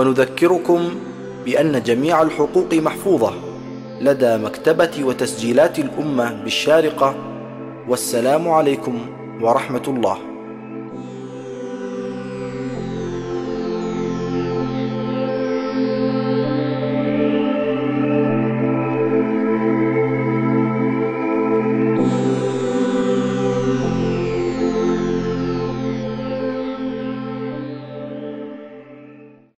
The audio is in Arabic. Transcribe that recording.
ونذكركم بأن جميع الحقوق محفوظة لدى مكتبة وتسجيلات الأمة بالشارقة. والسلام عليكم ورحمة الله.